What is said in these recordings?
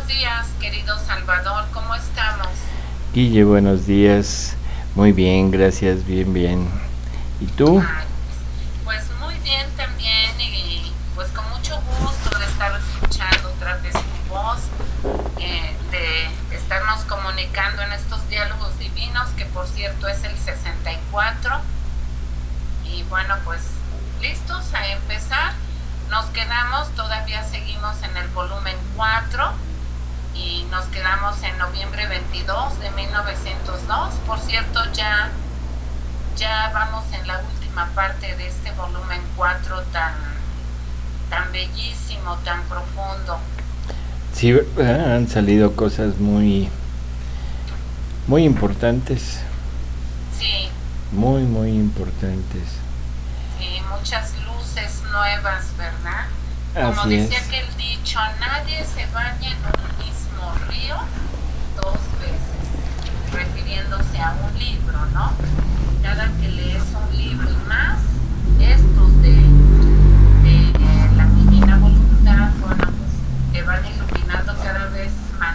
días, querido Salvador, ¿cómo estamos? Guille, buenos días. Muy bien, gracias, bien, bien. ¿Y tú? Ay, pues muy bien también y pues con mucho gusto de estar escuchando otra vez tu voz, de estarnos comunicando en estos diálogos divinos, que por cierto es el 64. Y bueno, pues listos a empezar. Nos quedamos, todavía seguimos en el volumen 4 y nos quedamos en noviembre 22 de 1902. Por cierto, ya vamos en la última parte de este volumen 4 tan bellísimo, tan profundo. Sí, han salido cosas muy, muy importantes, Sí, muy importantes. sí, muchas luces nuevas, ¿verdad? Como Así decía es. aquel dicho, nadie se baña en un mismo río dos veces, refiriéndose a un libro, ¿no? Cada que lees un libro y más, estos de la divina voluntad, bueno, pues te van iluminando cada vez más.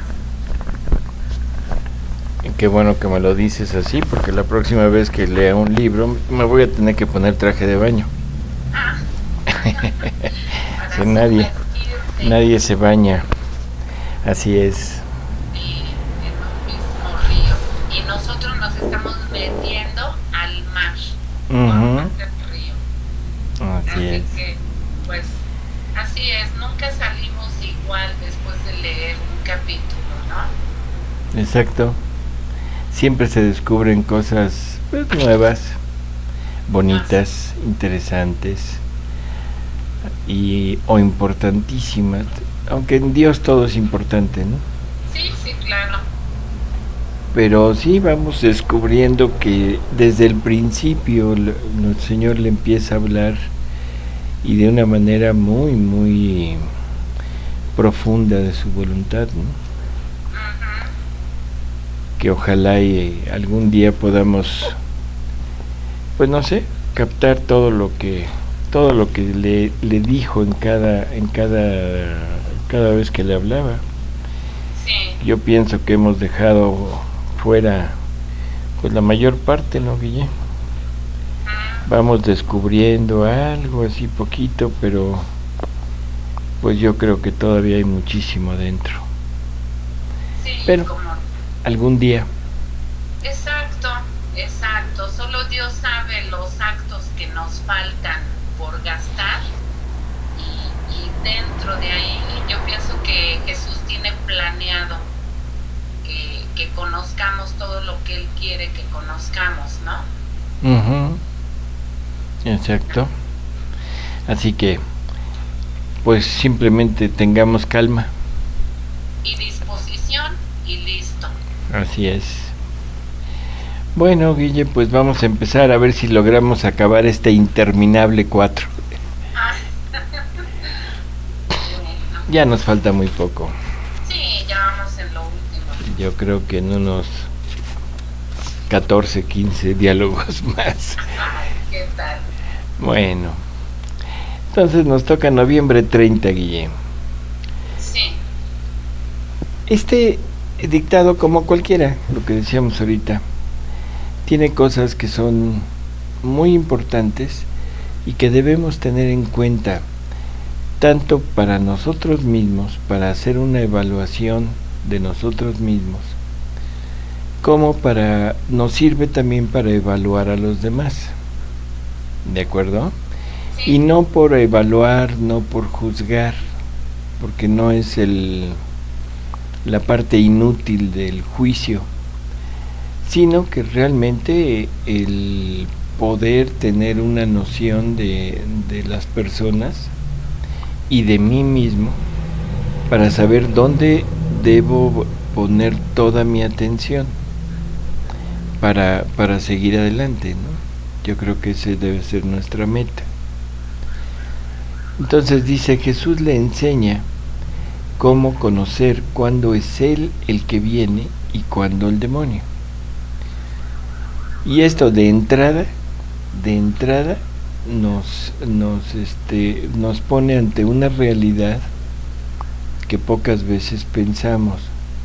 Qué bueno que me lo dices así, porque la próxima vez que lea un libro me voy a tener que poner traje de baño. Ah, Si para sumergirte nadie se baña. Así es. en un mismo río. Y nosotros nos estamos metiendo al mar por Ujú. más del río. Así Así es. que, pues, así es, nunca salimos igual después de leer un capítulo, ¿no? Exacto. Siempre se descubren cosas pues, nuevas, Así, bonitas, interesantes y o importantísimas, aunque en Dios todo es importante, ¿no? sí, sí, claro. Pero sí vamos descubriendo que desde el principio el Señor le empieza a hablar y de una manera muy profunda de su voluntad, ¿no? Ujú. Que ojalá y algún día podamos, pues no sé, captar todo lo que le dijo cada vez que le hablaba. Sí. Yo pienso que hemos dejado fuera pues la mayor parte, ¿no, Guille? Mm, Vamos descubriendo algo así poquito, pero pues yo creo que todavía hay muchísimo adentro. sí, Pero como algún día. exacto, exacto. Solo Dios sabe los actos que nos faltan por gastar y dentro de ahí yo pienso que Jesús tiene planeado que conozcamos todo lo que Él quiere que conozcamos, ¿no? Ujú, exacto. Así que pues simplemente tengamos calma. Y disposición y listo. Así es. Bueno, Guille, pues vamos a empezar a ver si logramos acabar este interminable 4. Ah, bueno, Ya nos falta muy poco. sí, ya vamos en lo último. Yo creo que en unos 14, 15 diálogos más. Ay, ¿qué tal? Bueno, entonces nos toca noviembre 30, Guille. Sí, Este dictado, como cualquiera, lo que decíamos ahorita, tiene cosas que son muy importantes y que debemos tener en cuenta tanto para nosotros mismos, para hacer una evaluación de nosotros mismos, como para nos sirve también para evaluar a los demás. ¿De acuerdo? Y sí, no por evaluar, no por juzgar, porque no es la parte inútil del juicio, sino que realmente el poder tener una noción de las personas y de mí mismo para saber dónde debo poner toda mi atención para seguir adelante, ¿no? Yo creo que ese debe ser nuestra meta. Entonces dice, Jesús le enseña cómo conocer cuándo es Él el que viene y cuándo el demonio. Y esto de entrada nos pone ante una realidad que pocas veces pensamos,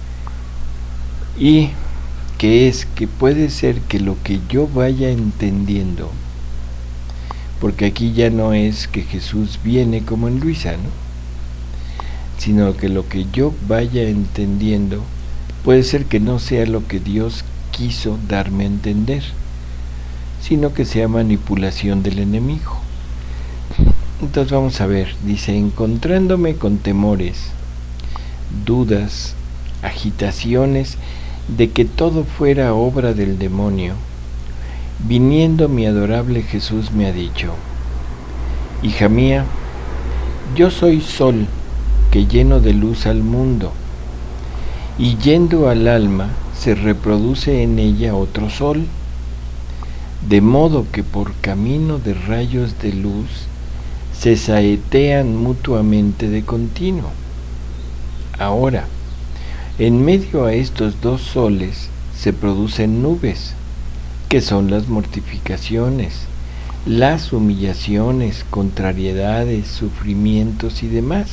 y que es que puede ser que lo que yo vaya entendiendo, porque aquí ya no es que Jesús viene como en Luisa, ¿no? Sino que lo que yo vaya entendiendo puede ser que no sea lo que Dios quiso darme a entender, sino que sea manipulación del enemigo. Entonces vamos a ver, dice, encontrándome con temores, dudas, agitaciones de que todo fuera obra del demonio, viniendo mi adorable Jesús me ha dicho, hija mía, yo soy sol que lleno de luz al mundo, y yendo al alma se reproduce en ella otro sol, de modo que por camino de rayos de luz se saetean mutuamente de continuo. Ahora, en medio a estos dos soles se producen nubes, que son las mortificaciones, las humillaciones, contrariedades, sufrimientos y demás.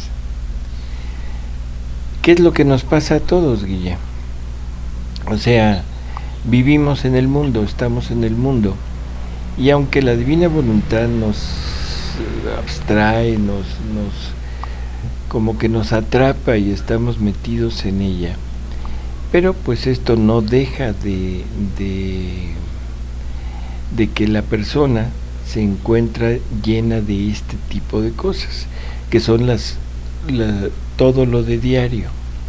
¿Qué es lo que nos pasa a todos, Guille? O sea, vivimos en el mundo, estamos en el mundo, y aunque la divina voluntad nos abstrae, como que nos atrapa y estamos metidos en ella, pero pues esto no deja de que la persona se encuentra llena de este tipo de cosas, que son todo lo de diario.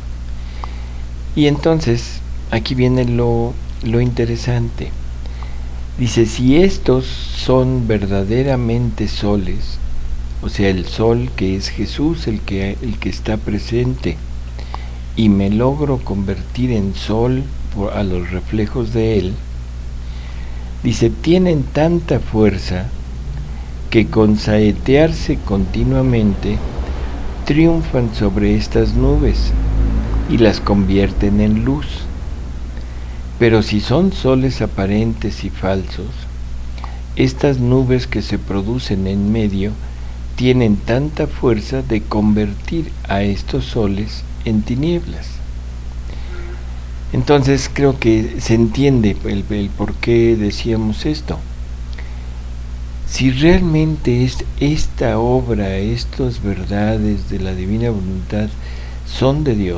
Y entonces aquí viene lo interesante. Dice, si estos son verdaderamente soles, o sea, el sol que es Jesús, el que está presente, y me logro convertir en sol a los reflejos de él, dice, tienen tanta fuerza que con saetearse continuamente triunfan sobre estas nubes y las convierten en luz. Pero si son soles aparentes y falsos, estas nubes que se producen en medio tienen tanta fuerza de convertir a estos soles en tinieblas. Entonces creo que se entiende el por qué decíamos esto. Si realmente esta obra, estas verdades de la divina voluntad son de Dios,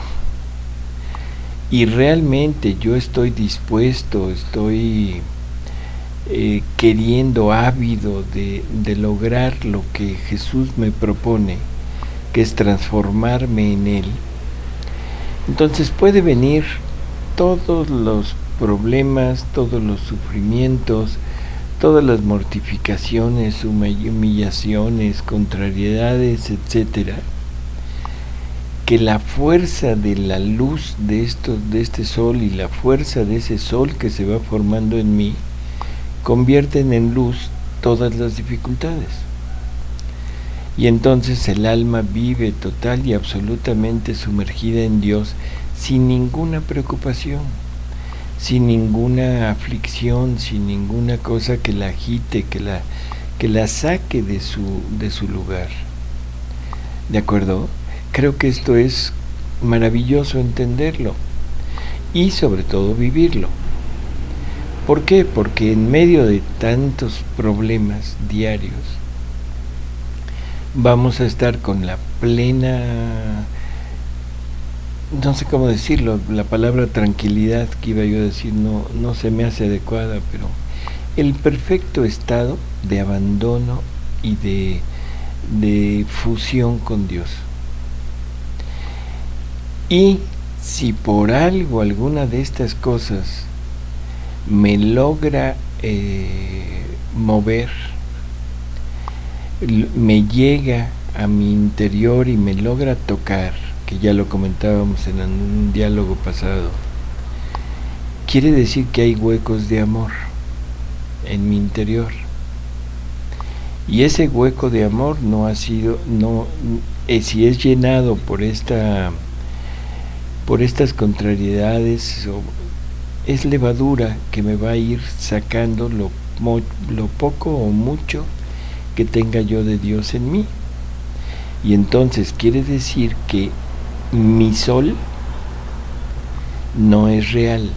y realmente yo estoy dispuesto, estoy queriendo, ávido de lograr lo que Jesús me propone, que es transformarme en Él, entonces puede venir todos los problemas, todos los sufrimientos, todas las mortificaciones, humillaciones, contrariedades, etcétera, que la fuerza de la luz de este sol y la fuerza de ese sol que se va formando en mí convierten en luz todas las dificultades. Y entonces el alma vive total y absolutamente sumergida en Dios, sin ninguna preocupación, sin ninguna aflicción, sin ninguna cosa que la agite, que la saque de su lugar. ¿De acuerdo? Creo que esto es maravilloso entenderlo y sobre todo vivirlo. ¿Por qué? Porque en medio de tantos problemas diarios vamos a estar con la plena, no sé cómo decirlo, la palabra tranquilidad que iba yo a decir no se me hace adecuada, pero el perfecto estado de abandono y de fusión con Dios. Y si por algo, alguna de estas cosas me logra mover, me llega a mi interior y me logra tocar, que ya lo comentábamos en un diálogo pasado, quiere decir que hay huecos de amor en mi interior. Y ese hueco de amor no ha sido, si es llenado por estas contrariedades, es levadura que me va a ir sacando lo poco o mucho que tenga yo de Dios en mí. Y entonces quiere decir que mi sol no es real.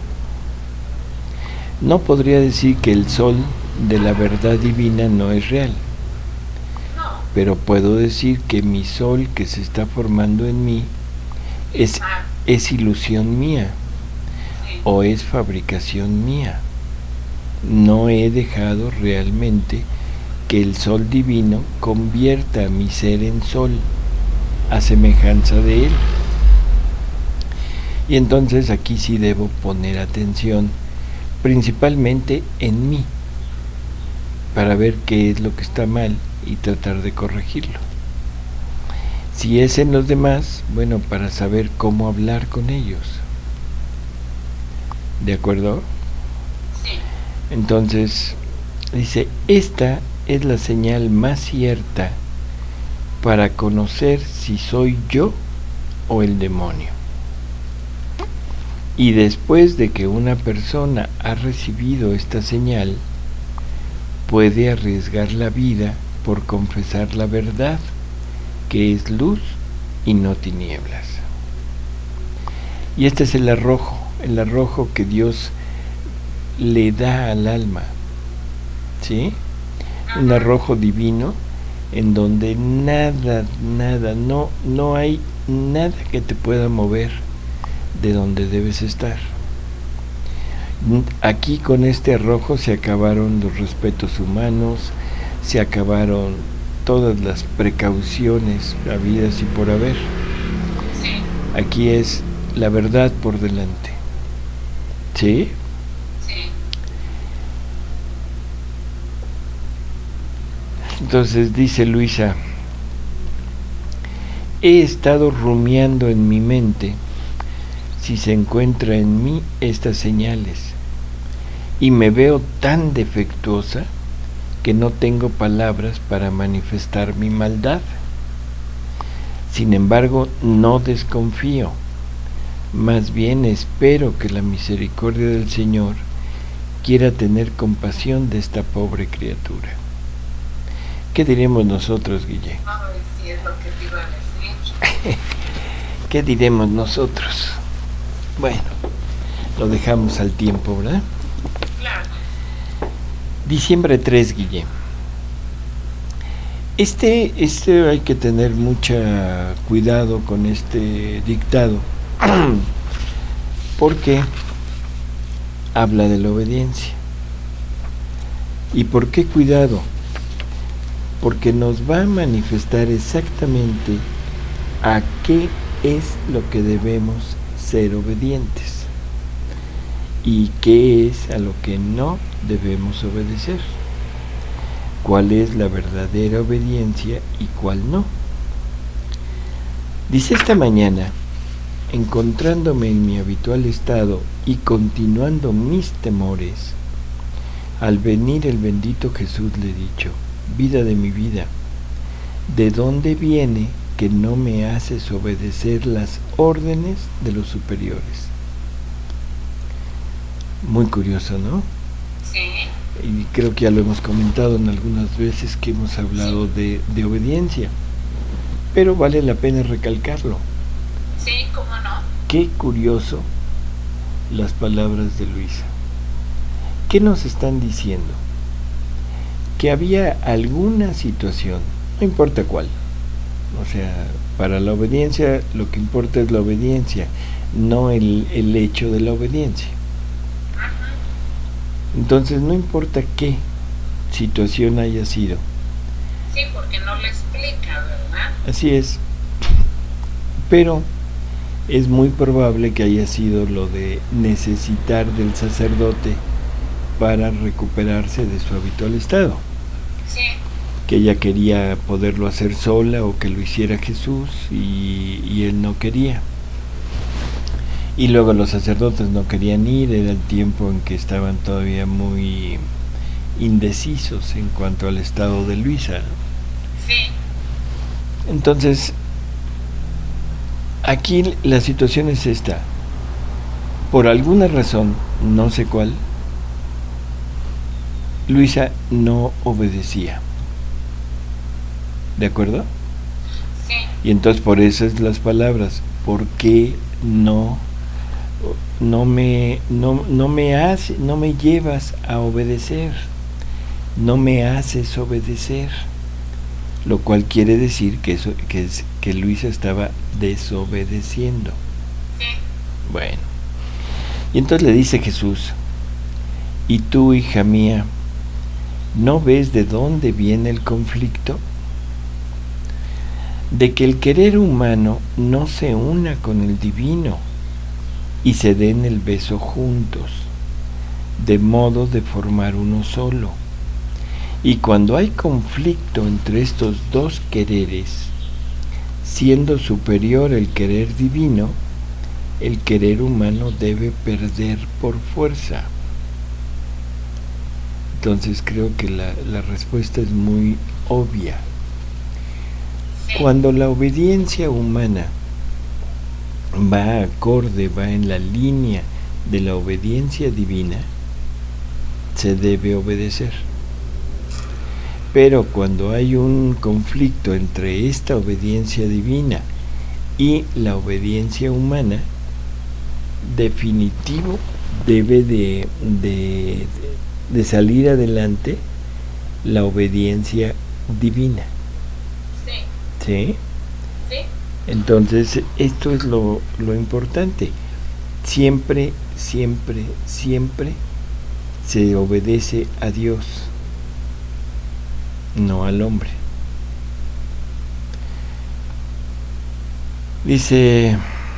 No podría decir que el sol de la verdad divina no es real, pero puedo decir que mi sol que se está formando en mí es ilusión mía o es fabricación mía. No he dejado realmente que el sol divino convierta a mi ser en sol, a semejanza de él. Y entonces aquí sí debo poner atención principalmente en mí, para ver qué es lo que está mal y tratar de corregirlo. Si es en los demás, bueno, para saber cómo hablar con ellos. ¿De acuerdo? Sí. Entonces, dice, esta es la señal más cierta para conocer si soy yo o el demonio. Y después de que una persona ha recibido esta señal, puede arriesgar la vida por confesar la verdad, que es luz y no tinieblas. Y este es el arrojo que Dios le da al alma, ¿sí? Un arrojo divino en donde nada, no hay nada que te pueda mover de donde debes estar. Aquí con este arrojo se acabaron los respetos humanos, se acabaron todas las precauciones habidas y por haber. Sí. Aquí es la verdad por delante. ¿Sí? Sí. Entonces dice Luisa, he estado rumiando en mi mente si se encuentra en mí estas señales y me veo tan defectuosa que no tengo palabras para manifestar mi maldad. Sin embargo, no desconfío, más bien espero que la misericordia del Señor quiera tener compasión de esta pobre criatura. ¿Qué diremos nosotros, Guille? Ay, sí, es lo que te iba a decir. ¿Qué diremos nosotros? Bueno, lo dejamos al tiempo, ¿verdad? Claro. Diciembre 3, Guille. Este hay que tener mucho cuidado con este dictado, porque habla de la obediencia. ¿Y por qué cuidado? Porque nos va a manifestar exactamente a qué es lo que debemos ser obedientes y qué es a lo que no debemos obedecer, cuál es la verdadera obediencia y cuál no. Dice, esta mañana, encontrándome en mi habitual estado y continuando mis temores, al venir el bendito Jesús le he dicho, vida de mi vida, ¿de dónde viene que no me haces obedecer las órdenes de los superiores? Muy curioso, ¿no? Sí. Y creo que ya lo hemos comentado en algunas veces que hemos hablado de obediencia, pero vale la pena recalcarlo. Sí, cómo no. Qué curioso las palabras de Luisa. ¿Qué nos están diciendo? Que había alguna situación, no importa cuál. O sea, para la obediencia lo que importa es la obediencia, no el hecho de la obediencia. Entonces no importa qué situación haya sido. Sí, porque no lo explica, ¿verdad? Así es. Pero es muy probable que haya sido lo de necesitar del sacerdote para recuperarse de su habitual estado. Sí. Que ella quería poderlo hacer sola o que lo hiciera Jesús y él no quería. Y luego los sacerdotes no querían ir, era el tiempo en que estaban todavía muy indecisos en cuanto al estado de Luisa. Sí. Entonces, aquí la situación es esta. Por alguna razón, no sé cuál, Luisa no obedecía. ¿De acuerdo? Sí. Y entonces por eso es las palabras, por qué no me llevas a obedecer, no me haces obedecer, lo cual quiere decir que Luisa estaba desobedeciendo. Sí. Bueno, y entonces le dice Jesús: ¿y tú, hija mía, no ves de dónde viene el conflicto? De que el querer humano no se una con el divino y se den el beso juntos, de modo de formar uno solo. Y cuando hay conflicto entre estos dos quereres, siendo superior el querer divino, el querer humano debe perder por fuerza. Entonces creo que la respuesta es muy obvia. Cuando la obediencia humana va acorde, va en la línea de la obediencia divina, se debe obedecer. Pero cuando hay un conflicto entre esta obediencia divina y la obediencia humana, definitivo debe de salir adelante la obediencia divina. ¿Sí? Sí. Entonces, esto es lo importante. Siempre, siempre, siempre se obedece a Dios, no al hombre. Dice,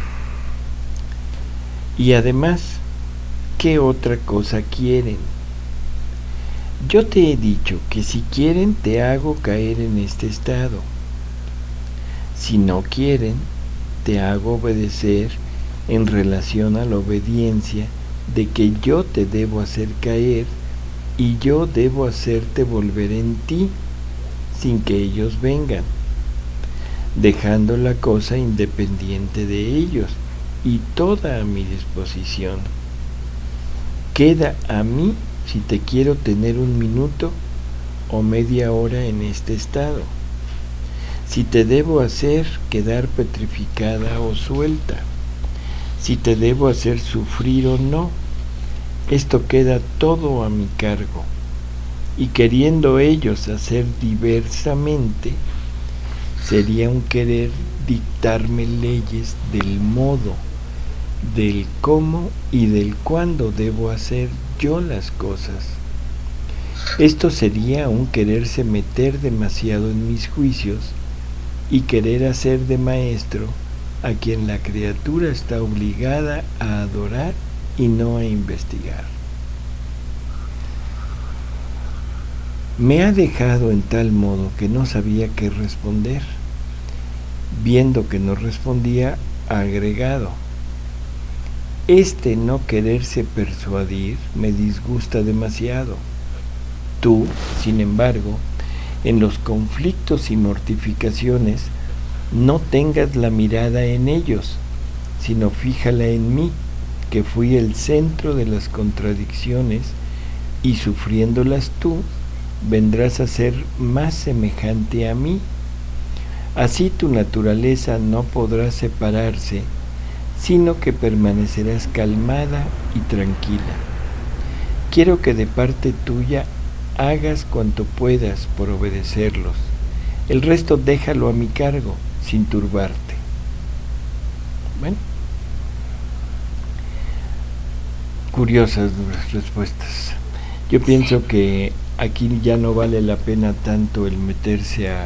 y además, ¿qué otra cosa quieren? Yo te he dicho que si quieren te hago caer en este estado. Si no quieren, te hago obedecer en relación a la obediencia de que yo te debo hacer caer y yo debo hacerte volver en ti sin que ellos vengan, dejando la cosa independiente de ellos y toda a mi disposición. Queda a mí si te quiero tener 1 minuto o media hora en este estado, si te debo hacer quedar petrificada o suelta, si te debo hacer sufrir o no. Esto queda todo a mi cargo, y queriendo ellos hacer diversamente, sería un querer dictarme leyes del modo, del cómo y del cuándo debo hacer yo las cosas. Esto sería un quererse meter demasiado en mis juicios y querer hacer de maestro a quien la criatura está obligada a adorar y no a investigar. Me ha dejado en tal modo que no sabía qué responder. Viendo que no respondía, ha agregado: este no quererse persuadir me disgusta demasiado. Tú, sin embargo, en los conflictos y mortificaciones, no tengas la mirada en ellos, sino fíjala en mí, que fui el centro de las contradicciones, y sufriéndolas tú, vendrás a ser más semejante a mí. Así tu naturaleza no podrá separarse, sino que permanecerás calmada y tranquila. Quiero que de parte tuya hagas cuanto puedas por obedecerlos. El resto déjalo a mi cargo, sin turbarte. Bueno, curiosas respuestas. Yo pienso que aquí ya no vale la pena tanto el meterse a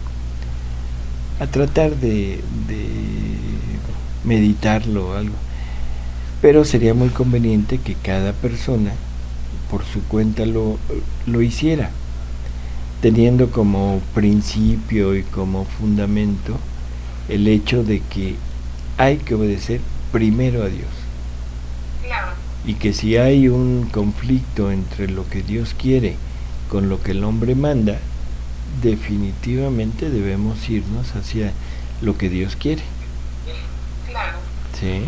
tratar de meditarlo o algo, pero sería muy conveniente que cada persona por su cuenta lo hiciera, teniendo como principio y como fundamento el hecho de que hay que obedecer primero a Dios. Claro. Y que si hay un conflicto entre lo que Dios quiere con lo que el hombre manda, definitivamente debemos irnos hacia lo que Dios quiere. Claro. ¿Sí?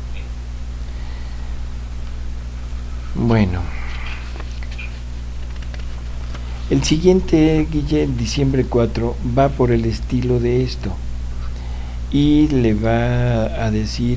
Bueno. El siguiente, Guille, diciembre 4, va por el estilo de esto. y le va a decir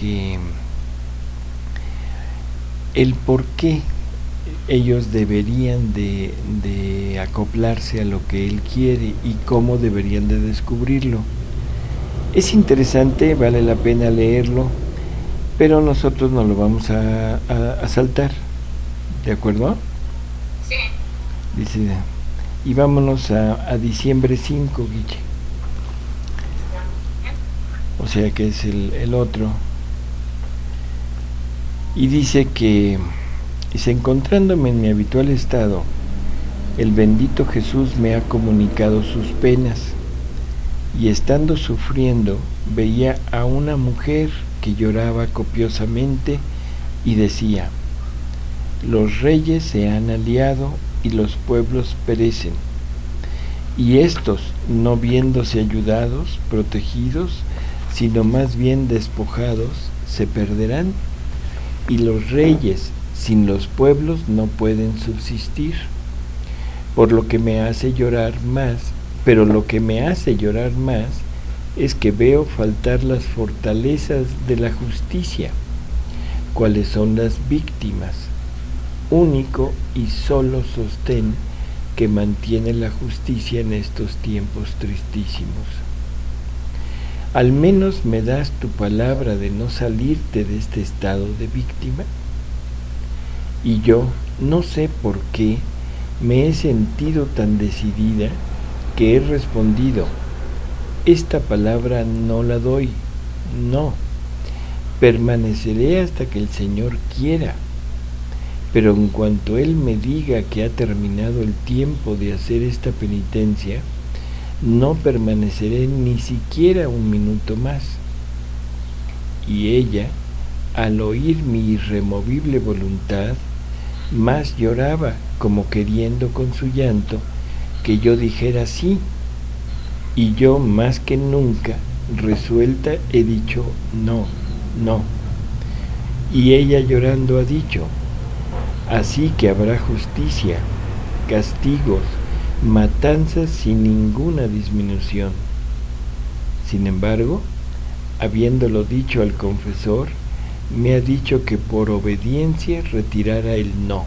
el por qué ellos deberían de acoplarse a lo que él quiere y cómo deberían de descubrirlo. Es interesante, vale la pena leerlo, pero nosotros no lo vamos a saltar, ¿de acuerdo? Sí. Dice, y vámonos a diciembre 5, Guille. O sea que es el otro. Y dice que, encontrándome en mi habitual estado, el bendito Jesús me ha comunicado sus penas, y estando sufriendo, veía a una mujer que lloraba copiosamente y decía: los reyes se han aliado y los pueblos perecen, y estos, no viéndose ayudados, protegidos, sino más bien despojados, se perderán, y los reyes sin los pueblos no pueden subsistir. Por lo que me hace llorar más, pero lo que me hace llorar más es que veo faltar las fortalezas de la justicia, cuáles son las víctimas, único y solo sostén que mantiene la justicia en estos tiempos tristísimos. ¿Al menos me das tu palabra de no salirte de este estado de víctima? Y yo, no sé por qué, me he sentido tan decidida que he respondido: esta palabra no la doy, no, permaneceré hasta que el Señor quiera. Pero en cuanto Él me diga que ha terminado el tiempo de hacer esta penitencia, no permaneceré ni siquiera un minuto más. Y ella, al oír mi irremovible voluntad, más lloraba, como queriendo con su llanto que yo dijera sí, y yo más que nunca, resuelta, he dicho no, no. Y ella llorando ha dicho: así que habrá justicia, castigos, matanzas sin ninguna disminución. Sin embargo, habiéndolo dicho al confesor, me ha dicho que por obediencia retirara el no.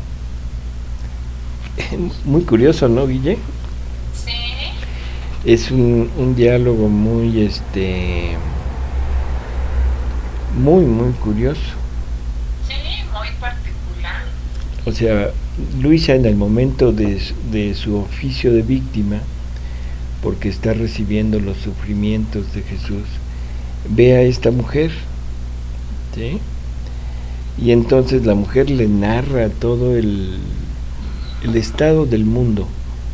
Muy curioso, ¿no, Guille? Sí. Es un diálogo muy, muy curioso. Sí, muy particular. O sea, Luisa, en el momento de su oficio de víctima, porque está recibiendo los sufrimientos de Jesús, ve a esta mujer, ¿sí? Y entonces la mujer le narra todo el estado del mundo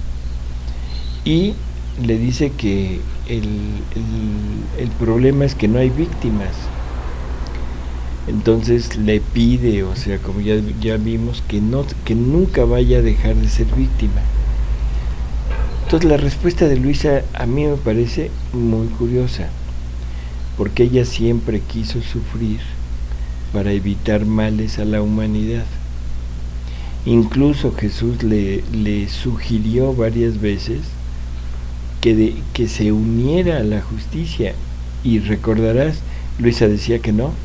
y le dice que el problema es que no hay víctimas. Entonces le pide, o sea, como ya vimos, que nunca vaya a dejar de ser víctima. Entonces la respuesta de Luisa a mí me parece muy curiosa, porque ella siempre quiso sufrir para evitar males a la humanidad. Incluso Jesús le sugirió varias veces que se uniera a la justicia, y recordarás, Luisa decía que no,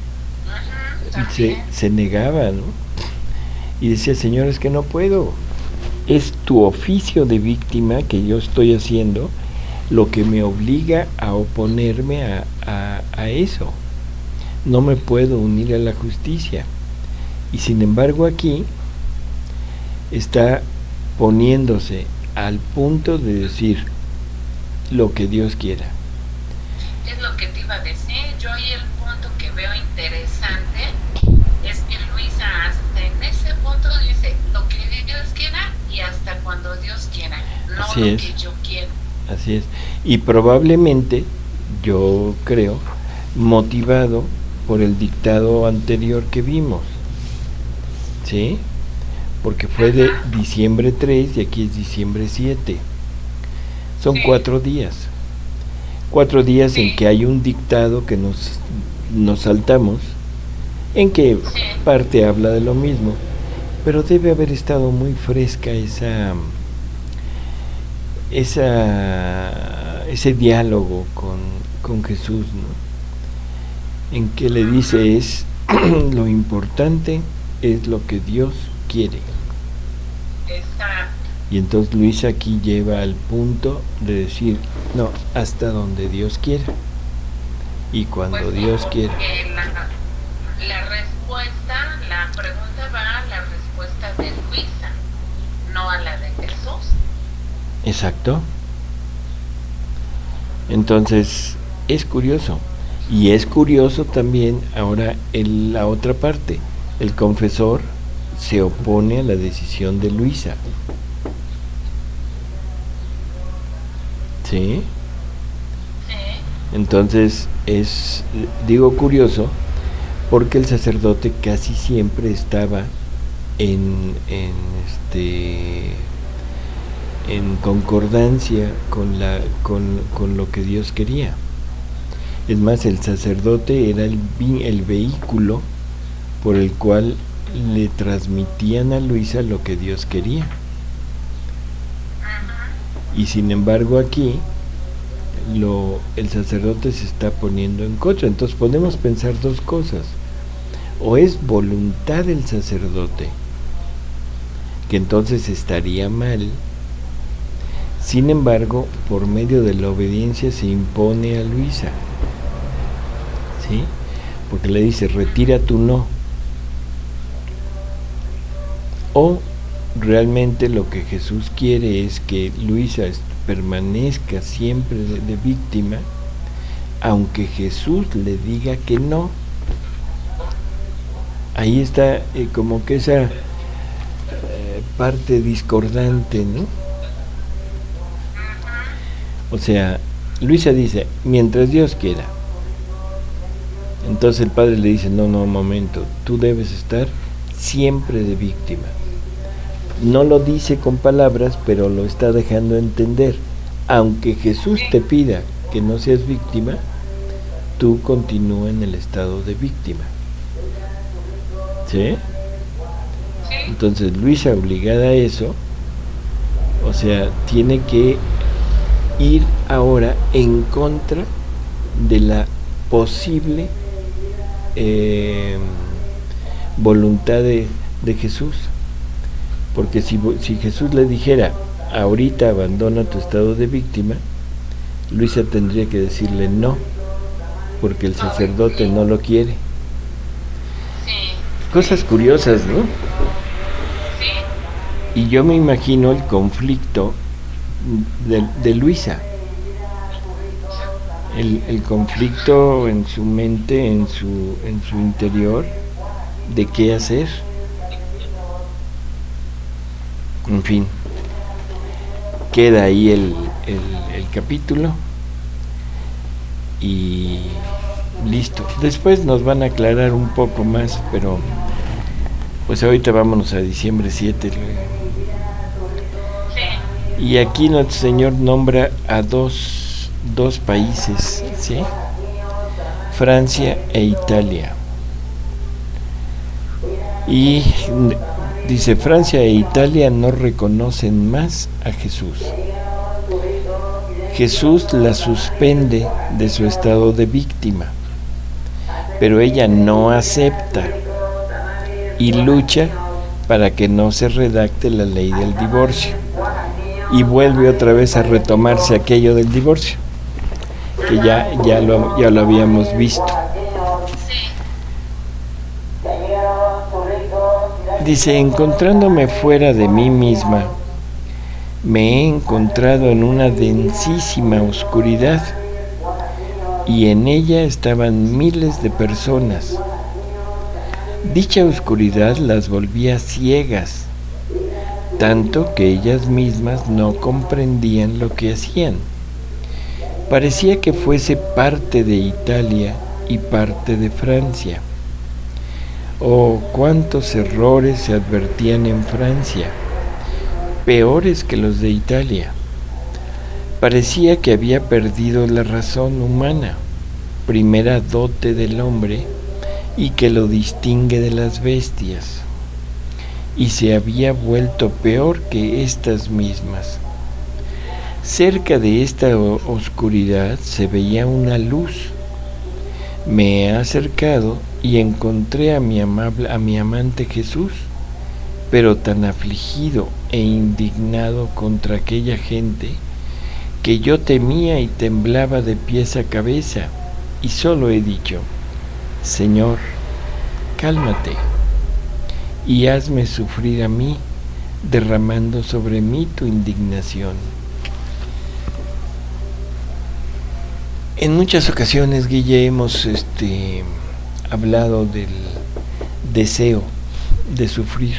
se negaba, ¿no? Y decía: Señor, es que no puedo, es tu oficio de víctima que yo estoy haciendo lo que me obliga a oponerme a eso. No me puedo unir a la justicia. Y sin embargo aquí está poniéndose al punto de decir lo que Dios quiera. Es lo que te iba a decir. Yo ahí el punto que veo interesante es que Luisa hasta en ese punto dice lo que Dios quiera y hasta cuando Dios quiera, no Así lo es. que yo quiero. Así es. Y probablemente, yo creo, motivado por el dictado anterior que vimos, ¿sí? Porque fue de diciembre 3 y aquí es diciembre 7. Son 4 días. 4 días en que hay un dictado que nos saltamos, en que parte habla de lo mismo, pero debe haber estado muy fresca ese diálogo con Jesús, ¿no? En que le dice es lo importante es lo que Dios quiere. Exacto. Y entonces Luisa aquí lleva al punto de decir, no, hasta donde Dios quiera. Y cuando Pues sí, Dios quiera. porque la respuesta, la pregunta va a la respuesta de Luisa, no a la de Jesús. Exacto. Entonces, es curioso. Y es curioso también ahora en la otra parte. El confesor se opone a la decisión de Luisa. ¿Sí? Sí. Entonces es, digo curioso, porque el sacerdote casi siempre estaba en concordancia con lo que Dios quería. Es más, el sacerdote era el vehículo por el cual le transmitían a Luisa lo que Dios quería. Y sin embargo aquí el sacerdote se está poniendo en contra. Entonces podemos pensar dos cosas: o es voluntad del sacerdote, que entonces estaría mal, sin embargo por medio de la obediencia se impone a Luisa, ¿sí? Porque le dice retira tu no. O realmente lo que Jesús quiere es que Luisa permanezca siempre de víctima, aunque Jesús le diga que no. Ahí está como que esa parte discordante, ¿no? O sea, Luisa dice, mientras Dios quiera. Entonces el padre le dice, no, un momento, tú debes estar siempre de víctima. No lo dice con palabras, pero lo está dejando entender. Aunque Jesús te pida que no seas víctima, tú continúa en el estado de víctima. ¿Sí? Entonces Luisa, obligada a eso, o sea, tiene que ir ahora en contra de la posible voluntad de Jesús. Porque si Jesús le dijera, ahorita abandona tu estado de víctima, Luisa tendría que decirle no, porque el sacerdote no lo quiere. Cosas curiosas, ¿no? Y yo me imagino el conflicto de Luisa, el conflicto en su mente, en su interior, de qué hacer. En fin, queda ahí el capítulo y listo. Después nos van a aclarar un poco más, pero pues ahorita vámonos a diciembre 7. Y aquí nuestro Señor nombra a dos países, ¿sí? Francia e Italia. Y dice, Francia e Italia no reconocen más a Jesús. Jesús la suspende de su estado de víctima, pero ella no acepta y lucha para que no se redacte la ley del divorcio. Y vuelve otra vez a retomarse aquello del divorcio, que ya lo habíamos visto. Dice, encontrándome fuera de mí misma, me he encontrado en una densísima oscuridad y en ella estaban miles de personas. Dicha oscuridad las volvía ciegas, tanto que ellas mismas no comprendían lo que hacían. Parecía que fuese parte de Italia y parte de Francia. Oh, cuántos errores se advertían en Francia, peores que los de Italia. Parecía que había perdido la razón humana, primera dote del hombre, y que lo distingue de las bestias, y se había vuelto peor que estas mismas. Cerca de esta oscuridad se veía una luz. Me he acercado y encontré a mi amante Jesús, pero tan afligido e indignado contra aquella gente que yo temía y temblaba de pies a cabeza, y solo he dicho: Señor, cálmate y hazme sufrir a mí, derramando sobre mí tu indignación. En muchas ocasiones, Guille, hemos hablado del deseo de sufrir,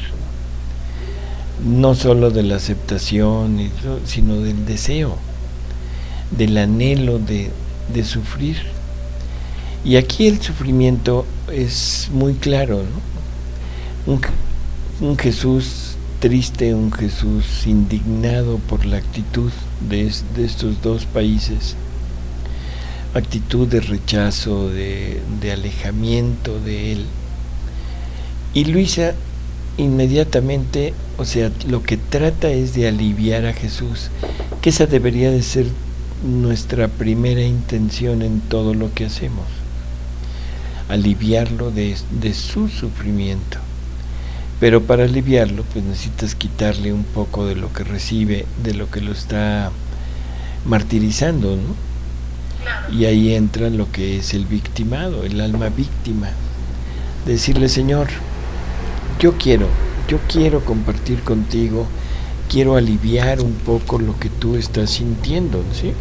no solo de la aceptación, sino del deseo, del anhelo de sufrir. Y aquí el sufrimiento es muy claro, ¿no? Un Jesús triste, un Jesús indignado por la actitud de estos dos países, actitud de rechazo, de alejamiento de él. Y Luisa inmediatamente, o sea, lo que trata es de aliviar a Jesús, que esa debería de ser nuestra primera intención en todo lo que hacemos, aliviarlo de su sufrimiento. Pero para aliviarlo, pues necesitas quitarle un poco de lo que recibe, de lo que lo está martirizando, ¿no? Y ahí entra lo que es el victimado, el alma víctima. Decirle: Señor, yo quiero compartir contigo, quiero aliviar un poco lo que tú estás sintiendo, ¿sí?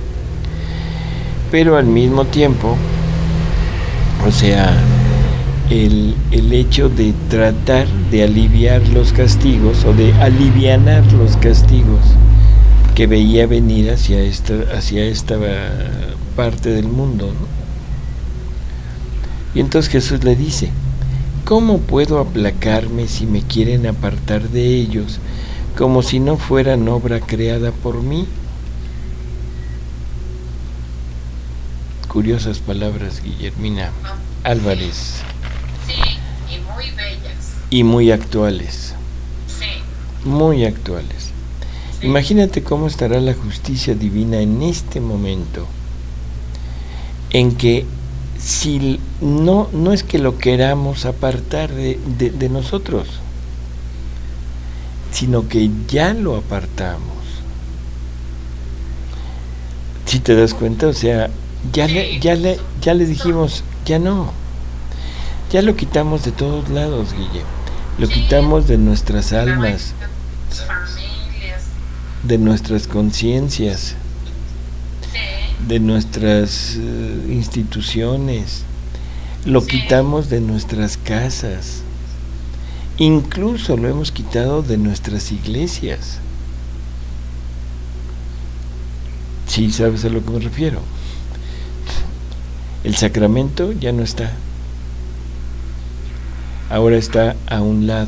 Pero al mismo tiempo, o sea, el hecho de tratar de aliviar los castigos o de alivianar los castigos que veía venir hacia esta parte del mundo, ¿no? Y entonces Jesús le dice: ¿cómo puedo aplacarme si me quieren apartar de ellos, como si no fueran obra creada por mí? Curiosas palabras, Guillermina Álvarez. Sí, y muy bellas. Y muy actuales. Sí. Muy actuales. Sí. Imagínate cómo estará la justicia divina en este momento, en que si no es que lo queramos apartar de nosotros, sino que ya lo apartamos. Si te das cuenta, o sea, ya le dijimos, ya no. Ya lo quitamos de todos lados, Guille. Lo quitamos de nuestras almas, de nuestras conciencias, de nuestras instituciones. Lo quitamos de nuestras casas. Incluso lo hemos quitado de nuestras iglesias. ¿Sí sabes a lo que me refiero? El sacramento ya no está. Ahora está a un lado.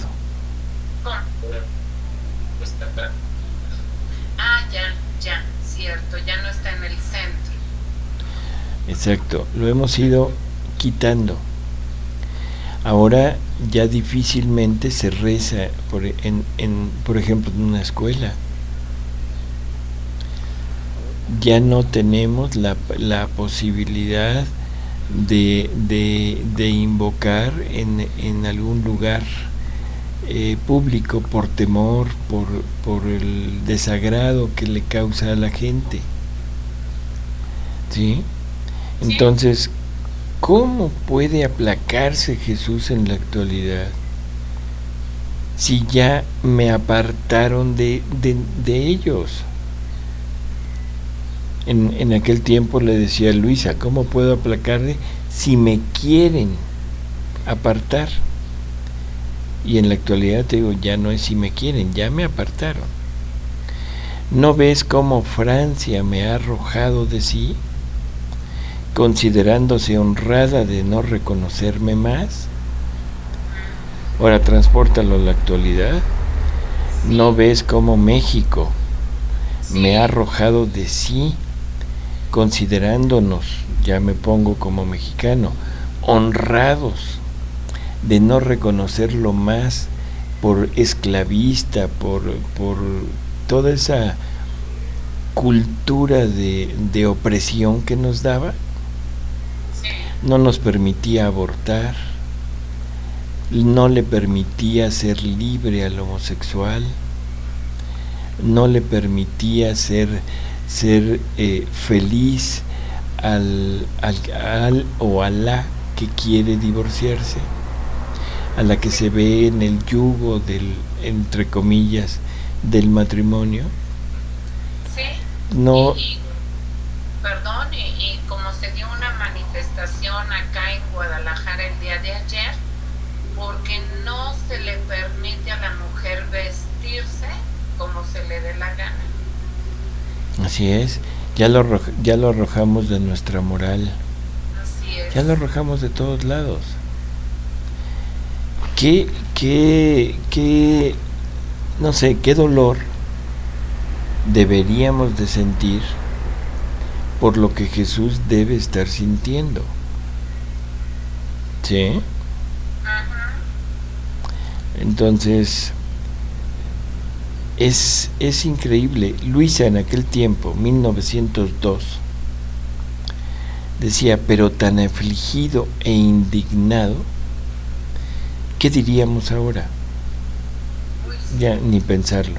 Ya, cierto, ya no está en el centro. Exacto, lo hemos ido quitando. Ahora ya difícilmente se reza, por ejemplo, en una escuela. Ya no tenemos la posibilidad de invocar en algún lugar público por temor, por el desagrado que le causa a la gente. ¿Sí? Entonces, ¿cómo puede aplacarse Jesús en la actualidad si ya me apartaron de ellos? En aquel tiempo le decía a Luisa: ¿cómo puedo aplacarle si me quieren apartar? Y en la actualidad te digo, ya no es si me quieren, ya me apartaron. ¿No ves cómo Francia me ha arrojado de sí, considerándose honrada de no reconocerme más? Ahora transpórtalo a la actualidad. ¿No ves cómo México me ha arrojado de sí, considerándonos, ya me pongo como mexicano, honrados de no reconocerlo más por esclavista, por toda esa cultura de opresión que nos daba. sí, No nos permitía abortar, no le permitía ser libre al homosexual, no le permitía ser feliz al o a la que quiere divorciarse, a la que se ve en el yugo del, entre comillas, del matrimonio. sí. No, Perdón, y como se dio una manifestación acá en Guadalajara el día de ayer, porque no se le permite a la mujer vestirse como se le dé la gana. así es, ya lo arrojamos de nuestra moral, Así es. ya lo arrojamos de todos lados. No sé, qué dolor deberíamos de sentir por lo que Jesús debe estar sintiendo. ¿Sí? Ajá. Entonces, es increíble. Luisa en aquel tiempo, 1902, decía, pero tan afligido e indignado, ¿qué diríamos ahora? Uy, sí. Ya ni pensarlo.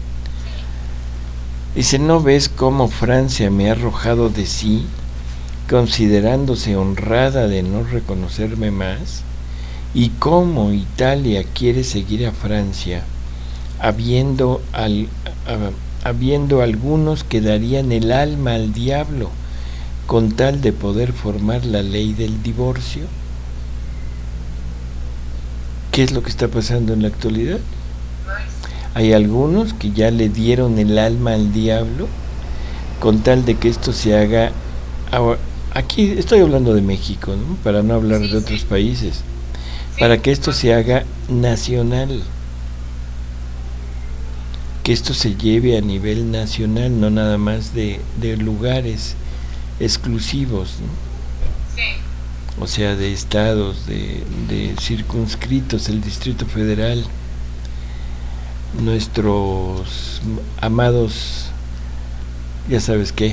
Dice, ¿no ves cómo Francia me ha arrojado de sí, considerándose honrada de no reconocerme más? ¿Y cómo Italia quiere seguir a Francia, habiendo algunos que darían el alma al diablo con tal de poder formar la ley del divorcio? ¿Qué es lo que está pasando en la actualidad? Uy, sí. Hay algunos que ya le dieron el alma al diablo con tal de que esto se haga. Aquí estoy hablando de México, ¿no? Para no hablar Sí, de otros sí. países, Sí, para que esto se haga nacional, que esto se lleve a nivel nacional, no nada más de lugares exclusivos, ¿no? sí, O sea, de estados, de circunscritos, el Distrito Federal, nuestros amados, ya sabes qué,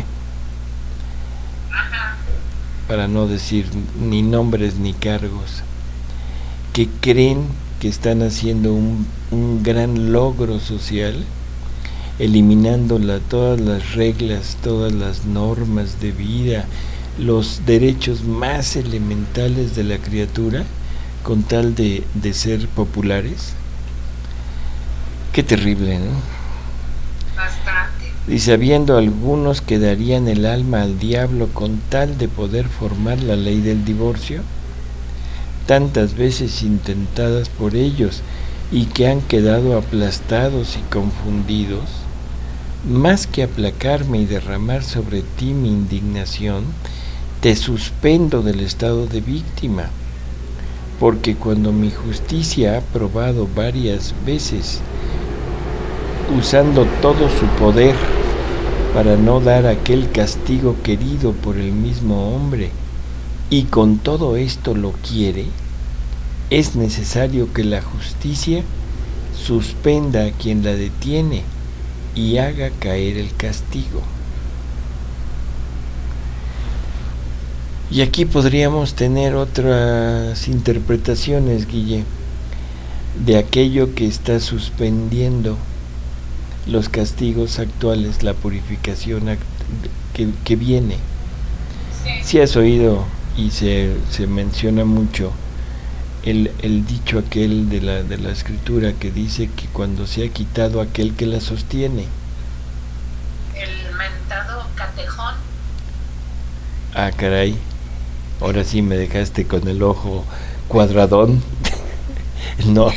ajá, para no decir ni nombres ni cargos, que creen que están haciendo un gran logro social, eliminando todas las reglas, todas las normas de vida, los derechos más elementales de la criatura, con tal de ser populares. Qué terrible, ¿no? bastante. Dice, habiendo algunos que darían el alma al diablo con tal de poder formar la ley del divorcio, tantas veces intentadas por ellos y que han quedado aplastados y confundidos, más que aplacarme y derramar sobre ti mi indignación, te suspendo del estado de víctima, porque cuando mi justicia ha probado varias veces, usando todo su poder para no dar aquel castigo querido por el mismo hombre, y con todo esto lo quiere, es necesario que la justicia suspenda a quien la detiene y haga caer el castigo. Y aquí podríamos tener otras interpretaciones, Guille, de aquello que está suspendiendo los castigos actuales, la purificación que viene. Sí, Si has oído y se menciona mucho el dicho aquel de la escritura que dice que cuando se ha quitado aquel que la sostiene. el mentado catejón. Ah, caray, ahora sí me dejaste con el ojo cuadradón. No.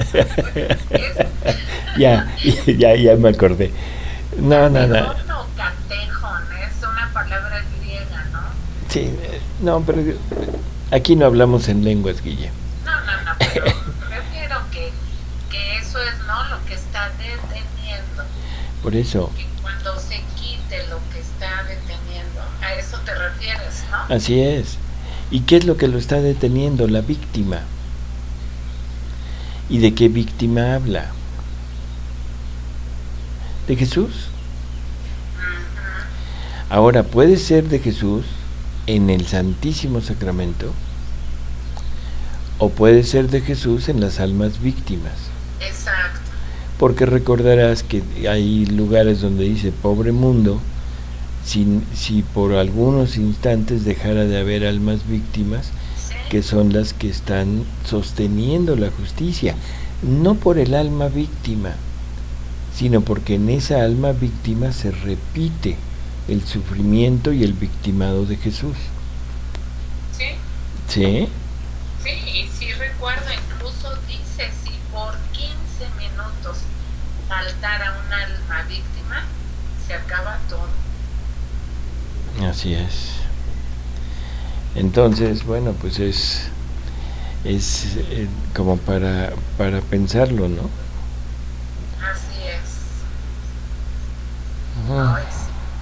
ya me acordé. No. Catejón o catejón, es una palabra griega, ¿no? Sí, no, pero aquí no hablamos en lenguas, Guille. No, pero prefiero que eso es, ¿no? Lo que está deteniendo. Por eso, Que cuando se quite lo que está deteniendo, a eso te refieres, ¿no? así es. ¿Y qué es lo que lo está deteniendo? La víctima. ¿Y de qué víctima habla? ¿De Jesús? Ujú. Ahora, puede ser de Jesús en el Santísimo Sacramento o puede ser de Jesús en las almas víctimas. Exacto. Porque recordarás que hay lugares donde dice, pobre mundo, si por algunos instantes dejara de haber almas víctimas, Sí. que son las que están sosteniendo la justicia, no por el alma víctima, sino porque en esa alma víctima se repite el sufrimiento y el victimado de Jesús. Sí. ¿Sí? Sí, y sí recuerdo, incluso dice, si por 15 minutos faltara un alma víctima, se acaba todo. Así es. Entonces, bueno, pues es como para pensarlo, ¿no? Así es. Ajá. Ay, sí.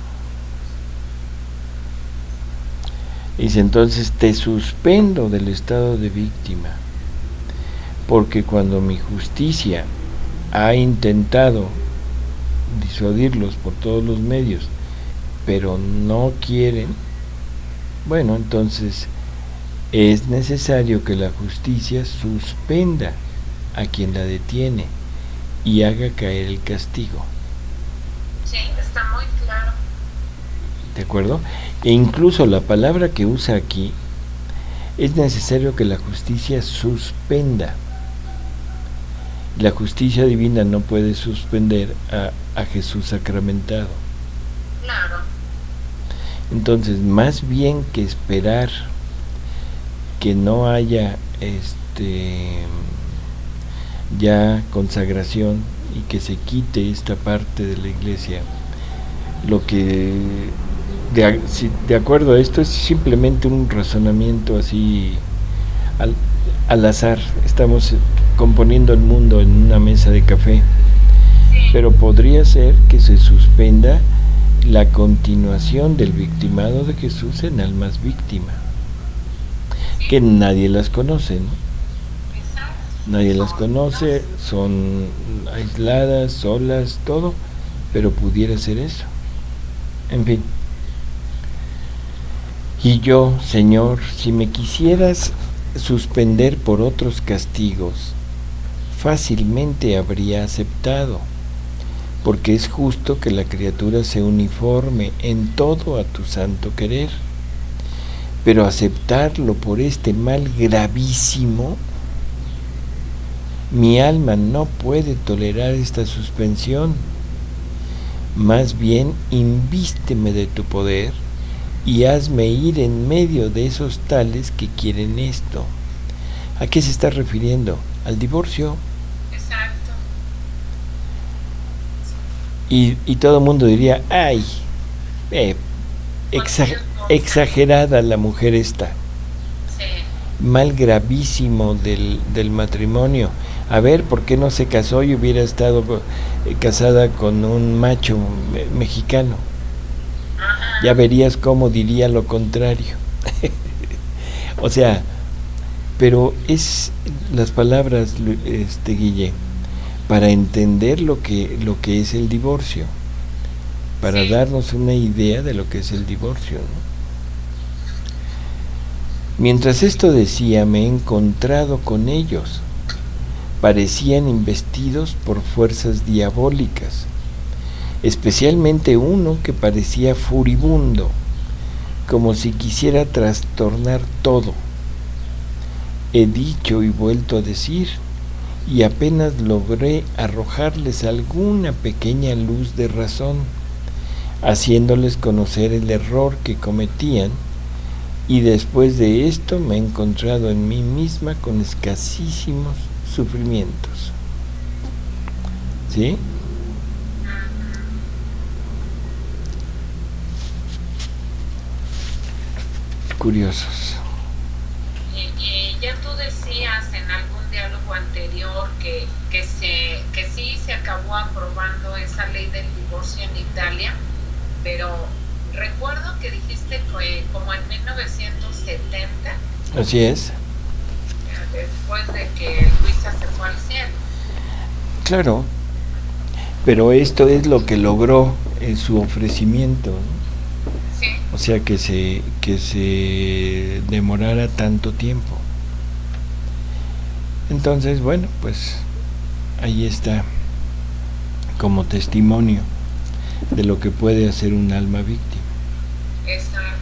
Dice, entonces te suspendo del estado de víctima, porque cuando mi justicia ha intentado disuadirlos por todos los medios, pero no quieren, bueno, entonces es necesario que la justicia suspenda a quien la detiene y haga caer el castigo. Sí, está muy claro. ¿De acuerdo? E incluso la palabra que usa aquí, es necesario que la justicia suspenda. La justicia divina no puede suspender a Jesús sacramentado. Claro. Entonces, más bien que esperar que no haya ya consagración y que se quite esta parte de la iglesia, lo que de acuerdo a esto es simplemente un razonamiento así al azar. Estamos componiendo el mundo en una mesa de café, Sí. pero podría ser que se suspenda la continuación del victimado de Jesús en almas víctimas, que nadie las conoce, ¿no? Exacto. Nadie las conoce, son aisladas, solas, todo, pero pudiera ser eso. En fin. Y yo, Señor, si me quisieras suspender por otros castigos, fácilmente habría aceptado, porque es justo que la criatura se uniforme en todo a tu santo querer. Pero aceptarlo por este mal gravísimo, mi alma no puede tolerar esta suspensión. Más bien, invísteme de tu poder y hazme ir en medio de esos tales que quieren esto. ¿A qué se está refiriendo? Al divorcio. Exacto. Y todo el mundo diría, ay, exagerada la mujer esta. Sí. Mal gravísimo del matrimonio. A ver, ¿por qué no se casó y hubiera estado casada con un macho mexicano? Ajá. Ya verías cómo diría lo contrario. O sea, pero es las palabras, Guille, para entender lo que es el divorcio, para Sí. darnos una idea de lo que es el divorcio, ¿no? Mientras esto decía, me he encontrado con ellos. Parecían investidos por fuerzas diabólicas, especialmente uno que parecía furibundo, como si quisiera trastornar todo. He dicho y vuelto a decir, y apenas logré arrojarles alguna pequeña luz de razón, haciéndoles conocer el error que cometían, y después de esto me he encontrado en mí misma con escasísimos sufrimientos. ¿Sí? Curiosos. Y ya tú decías en algún diálogo anterior que sí se acabó aprobando esa ley del divorcio en Italia, pero recuerdo que dijiste que como en 1970, Así es. después de que Luisa se fue al cielo. Claro. Pero esto es lo que logró en su ofrecimiento, ¿no? O sea, que se demorara tanto tiempo. Entonces, bueno, pues ahí está como testimonio de lo que puede hacer un alma víctima. Exacto.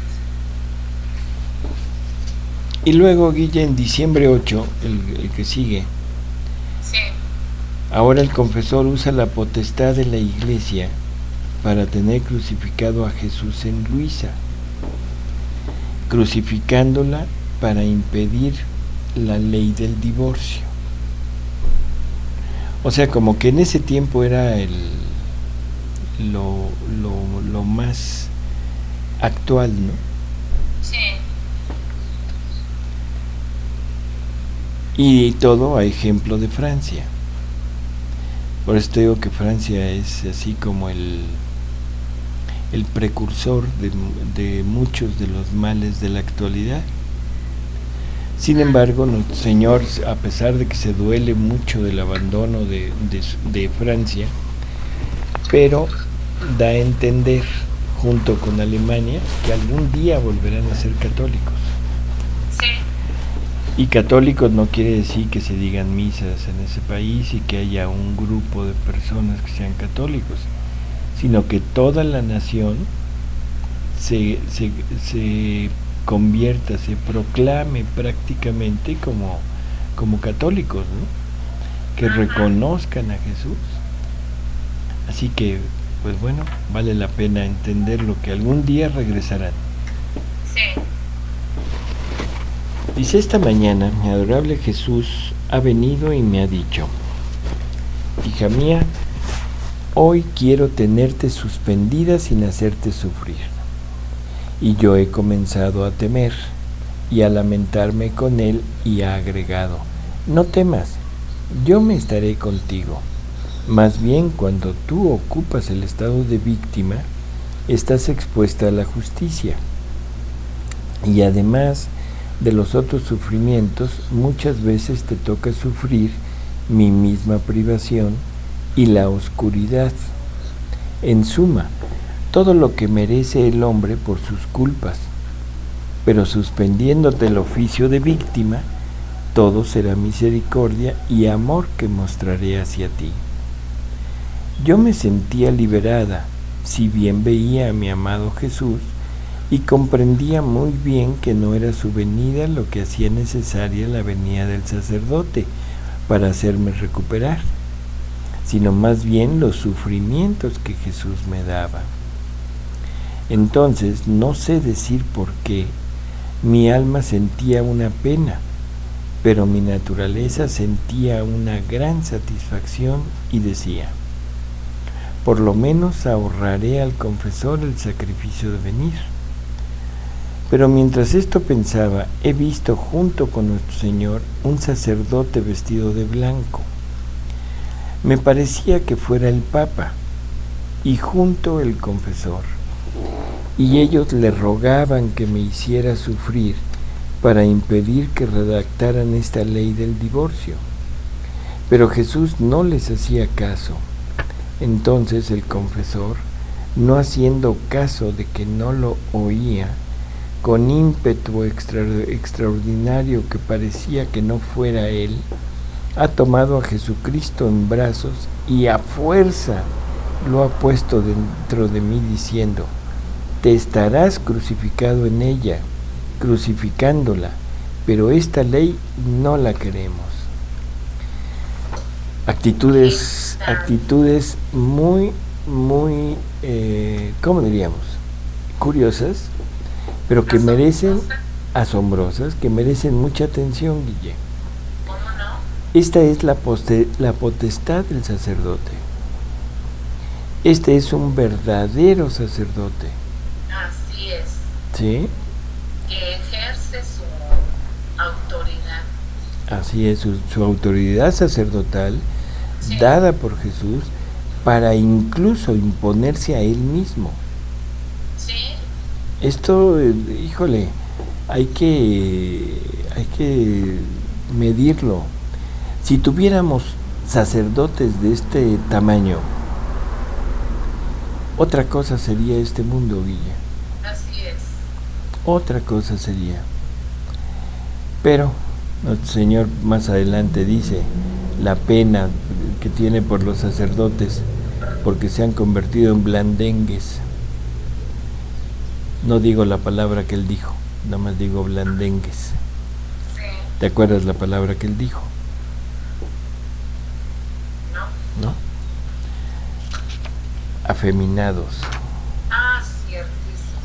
Y luego, Guille, en diciembre 8, el que sigue, Sí. ahora el confesor usa la potestad de la iglesia para tener crucificado a Jesús en Luisa, crucificándola para impedir la ley del divorcio. O sea, como que en ese tiempo era lo más actual, ¿no? Sí. Y todo a ejemplo de Francia. Por eso te digo que Francia es así como el precursor de muchos de los males de la actualidad. Sin embargo, nuestro Señor, a pesar de que se duele mucho del abandono de Francia, pero da a entender, junto con Alemania, que algún día volverán a ser católicos. Sí. Y católicos no quiere decir que se digan misas en ese país y que haya un grupo de personas que sean católicos, sino que toda la nación se convierta, se proclame prácticamente como católicos, ¿no? Que reconozcan a Jesús. Así que, pues bueno, vale la pena entender lo que algún día regresarán. Sí. Dice: esta mañana mi adorable Jesús ha venido y me ha dicho: hija mía, hoy quiero tenerte suspendida sin hacerte sufrir. Y yo he comenzado a temer y a lamentarme con él, y ha agregado: no temas, yo me estaré contigo. Más bien, cuando tú ocupas el estado de víctima, estás expuesta a la justicia. Y además de los otros sufrimientos, muchas veces te toca sufrir mi misma privación y la oscuridad. En suma, todo lo que merece el hombre por sus culpas. Pero suspendiéndote el oficio de víctima, todo será misericordia y amor que mostraré hacia ti. Yo me sentía liberada, si bien veía a mi amado Jesús, y comprendía muy bien que no era su venida lo que hacía necesaria la venida del sacerdote para hacerme recuperar, sino más bien los sufrimientos que Jesús me daba. Entonces, no sé decir por qué, mi alma sentía una pena, pero mi naturaleza sentía una gran satisfacción y decía: por lo menos ahorraré al confesor el sacrificio de venir. Pero mientras esto pensaba, he visto junto con nuestro Señor un sacerdote vestido de blanco. Me parecía que fuera el Papa, y junto el confesor. Y ellos le rogaban que me hiciera sufrir para impedir que redactaran esta ley del divorcio. Pero Jesús no les hacía caso. Entonces el confesor, no haciendo caso de que no lo oía, con ímpetu extraordinario que parecía que no fuera él, ha tomado a Jesucristo en brazos y a fuerza lo ha puesto dentro de mí, diciendo: te estarás crucificado en ella, crucificándola, pero esta ley no la queremos. Actitudes muy, ¿cómo diríamos? Curiosas, pero que merecen, asombrosas, que merecen mucha atención, Guille. ¿Cómo no? Esta es la potestad del sacerdote. Este es un verdadero sacerdote. Así es. ¿Sí? Que ejerce su autoridad. Así es, su autoridad sacerdotal, Sí. dada por Jesús, para incluso imponerse a él mismo. Sí. Esto, híjole, hay que medirlo. Si tuviéramos sacerdotes de este tamaño, otra cosa sería este mundo, Guilla. Así es. otra cosa sería. Pero nuestro Señor más adelante dice la pena que tiene por los sacerdotes porque se han convertido en blandengues. No digo la palabra que él dijo, nada más digo blandengues. Sí. ¿Te acuerdas la palabra que él dijo? ¿No? Afeminados. Ah, ciertísimo.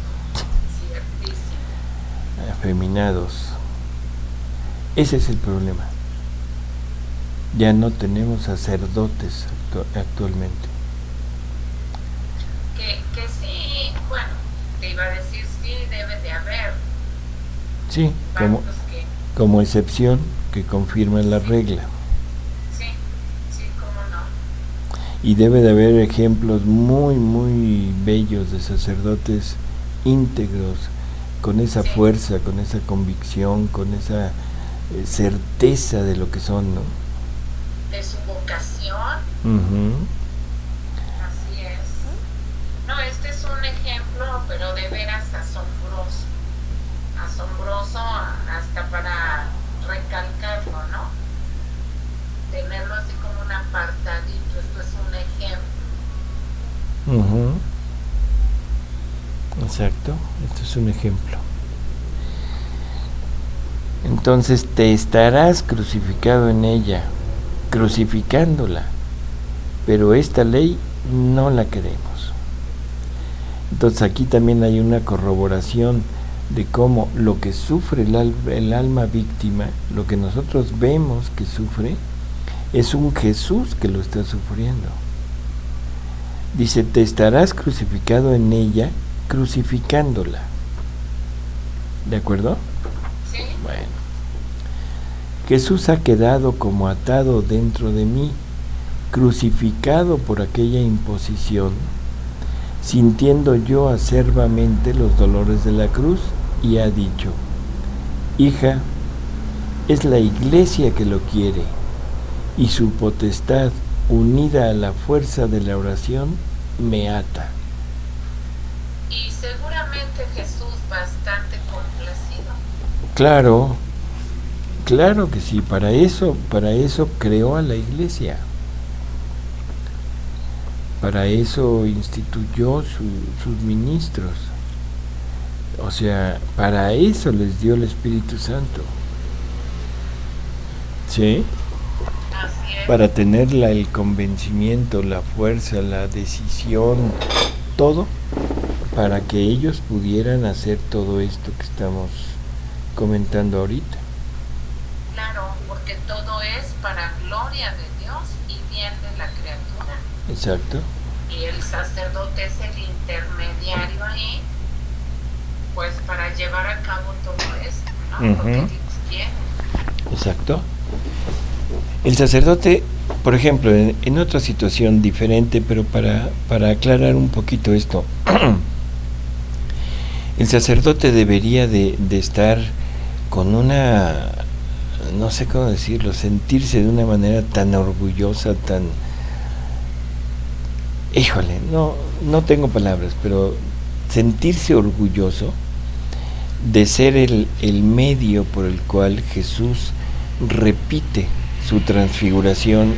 Afeminados. Ese es el problema. Ya no tenemos sacerdotes actualmente. Que sí, bueno, te iba a decir sí, debe de haber. Sí, como excepción que confirma la regla. Sí, cómo no. Y debe de haber ejemplos muy, muy bellos de sacerdotes íntegros, con esa fuerza, con esa convicción, con esa certeza de lo que son, ¿no? De su vocación. Uh-huh. Así es. No, este es un ejemplo, pero de veras asombroso. Asombroso hasta para recalcarlo, ¿no? Tenerlo así como un apartadito. Esto es un ejemplo. Uh-huh. Exacto, esto es un ejemplo. Entonces te estarás crucificado en ella, crucificándola, pero esta ley no la queremos. Entonces aquí también hay una corroboración de cómo lo que sufre el alma víctima, lo que nosotros vemos que sufre, es un Jesús que lo está sufriendo. Dice, te estarás crucificado en ella, crucificándola. ¿De acuerdo? Sí. Bueno. Jesús ha quedado como atado dentro de mí, crucificado por aquella imposición, sintiendo yo acerbamente los dolores de la cruz, y ha dicho, hija, es la Iglesia que lo quiere, y su potestad, unida a la fuerza de la oración, me ata. Y seguramente Jesús bastante complacido. Claro que sí, para eso creó a la Iglesia. Para eso instituyó sus ministros. O sea, para eso les dio el Espíritu Santo. ¿Sí? Así es. Para tener el convencimiento, la fuerza, la decisión, todo, para que ellos pudieran hacer todo esto que estamos comentando ahorita. Claro, porque todo es para gloria de Dios y bien de la criatura. Exacto. Y el sacerdote es el intermediario ahí, pues para llevar a cabo todo esto, ¿no? Uh-huh. Porque Dios quiere. Exacto. El sacerdote, por ejemplo, en otra situación diferente, pero para aclarar un poquito esto, el sacerdote debería de estar con una, no sé cómo decirlo, sentirse de una manera tan orgullosa, tan... Híjole, no tengo palabras, pero sentirse orgulloso de ser el medio por el cual Jesús repite su transfiguración,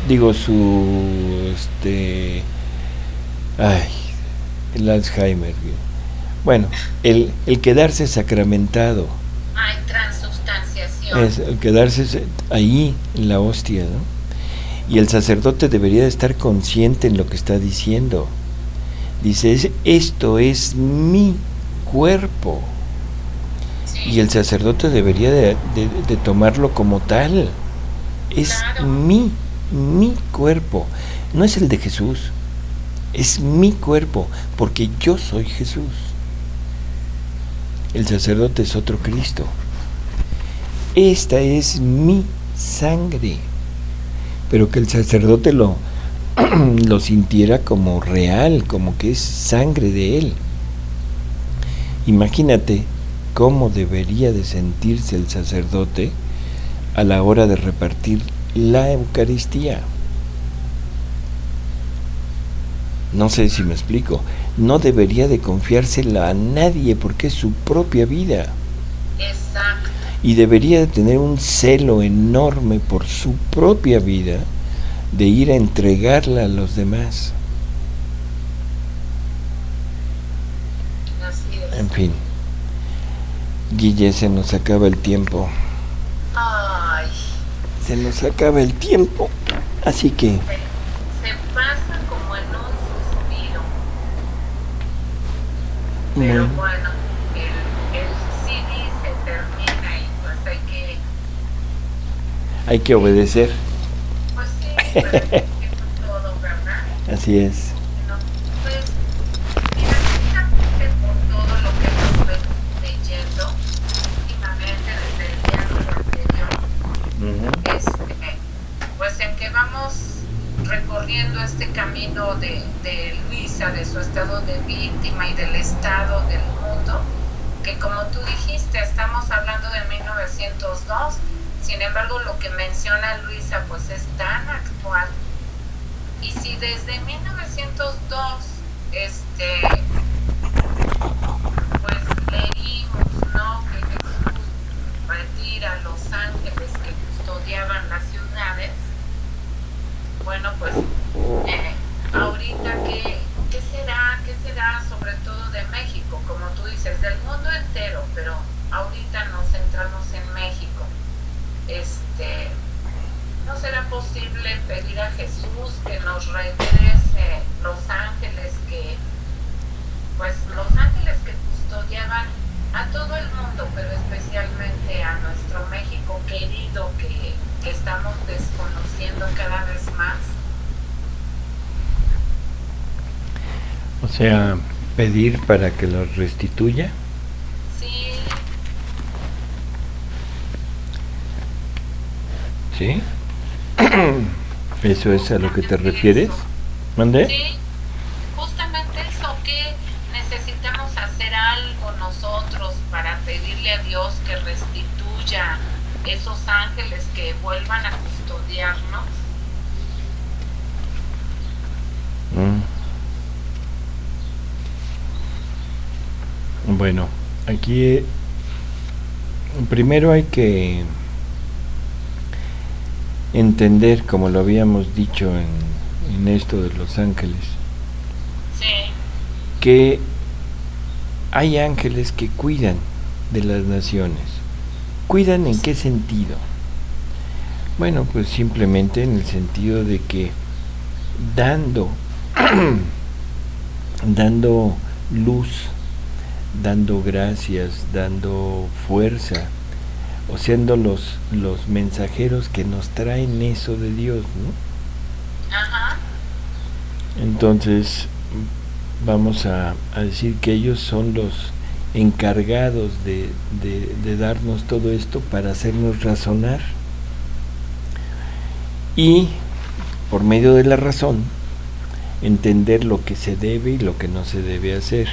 el Alzheimer. Bueno, el quedarse sacramentado. Hay transubstanciación. Es el quedarse ahí en la hostia, ¿no? Y el sacerdote debería de estar consciente en lo que está diciendo. Dice, esto es mi cuerpo. Sí. Y el sacerdote debería de tomarlo como tal. Es claro. mi cuerpo. No es el de Jesús. Es mi cuerpo, porque yo soy Jesús. El sacerdote es otro Cristo. Esta es mi sangre. Pero que el sacerdote lo sintiera como real, como que es sangre de él. Imagínate cómo debería de sentirse el sacerdote a la hora de repartir la Eucaristía. No sé si me explico. No debería de confiársela a nadie porque es su propia vida. Exacto. Y debería de tener un celo enorme por su propia vida, de ir a entregarla a los demás. Así es. En fin, Guille, se nos acaba el tiempo. Ay. Se nos acaba el tiempo. Así que... Se pasa como en un suspiro. Pero bueno, el CD se termina y pues hay que obedecer. pues sí, pero es todo, ¿verdad? Así es. No, pues, mira, fíjate por todo lo que hemos venido leyendo últimamente desde el diálogo anterior, pues en que vamos recorriendo este camino de Luisa, de su estado de víctima y del estado del mundo, que como tú dijiste, estamos hablando de 1902, sin embargo lo que menciona Luisa pues es tan actual. Y si desde 1902 pues leímos, ¿no?, que Jesús retira a los ángeles que custodiaban las ciudades, bueno, pues ahorita ¿qué será sobre todo de México? Como tú dices, del mundo entero, pero ahorita nos centramos en México. ¿No será posible pedir a Jesús que nos regrese los ángeles que custodiaban a todo el mundo, pero especialmente a nuestro México querido que estamos desconociendo cada vez más? O sea, pedir para que los restituya. Sí. ¿Sí? ¿Eso es a lo que te refieres? ¿Mande? Sí, justamente eso, que necesitamos hacer algo nosotros para pedirle a Dios que restituya esos ángeles que vuelvan a custodiarnos. Bueno, aquí primero hay que entender, como lo habíamos dicho en esto de los ángeles, Sí. que hay ángeles que cuidan de las naciones. ¿Cuidan en qué sentido? Bueno, pues simplemente en el sentido de que dando luz, dando gracias, dando fuerza, o siendo los mensajeros que nos traen eso de Dios, ¿no? Ajá. Entonces vamos a decir que ellos son los encargados de darnos todo esto para hacernos razonar, y por medio de la razón entender lo que se debe y lo que no se debe hacer.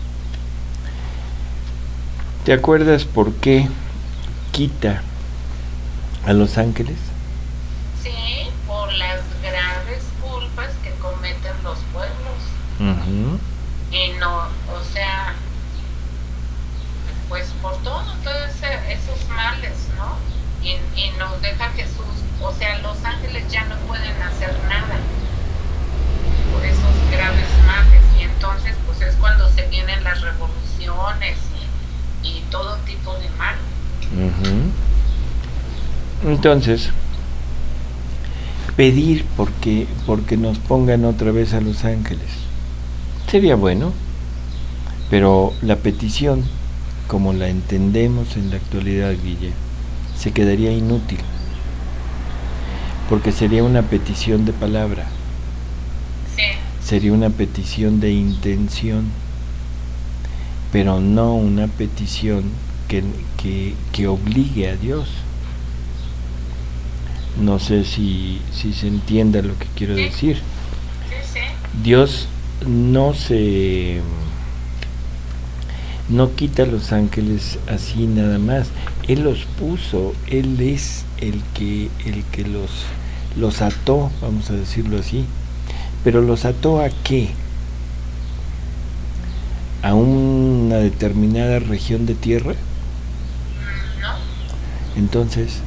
¿Te acuerdas por qué quita a los ángeles? Sí, por las graves culpas que cometen los pueblos. Y no, o sea, pues por todos esos males, ¿no? Y nos deja Jesús, o sea, los ángeles ya no pueden hacer nada por esos graves males, y entonces pues es cuando se vienen las revoluciones y todo tipo de mal. Entonces, pedir porque nos pongan otra vez a los ángeles sería bueno, pero la petición, como la entendemos en la actualidad, Guille, se quedaría inútil, porque sería una petición de palabra. Sí. Sería una petición de intención, pero no una petición que obligue a Dios. No sé si se entienda lo que quiero decir. Sí. Dios no quita a los ángeles así nada más. Él los puso, Él es el que los ató, vamos a decirlo así. Pero ¿los ató a qué? a una determinada región de tierra? No. Entonces,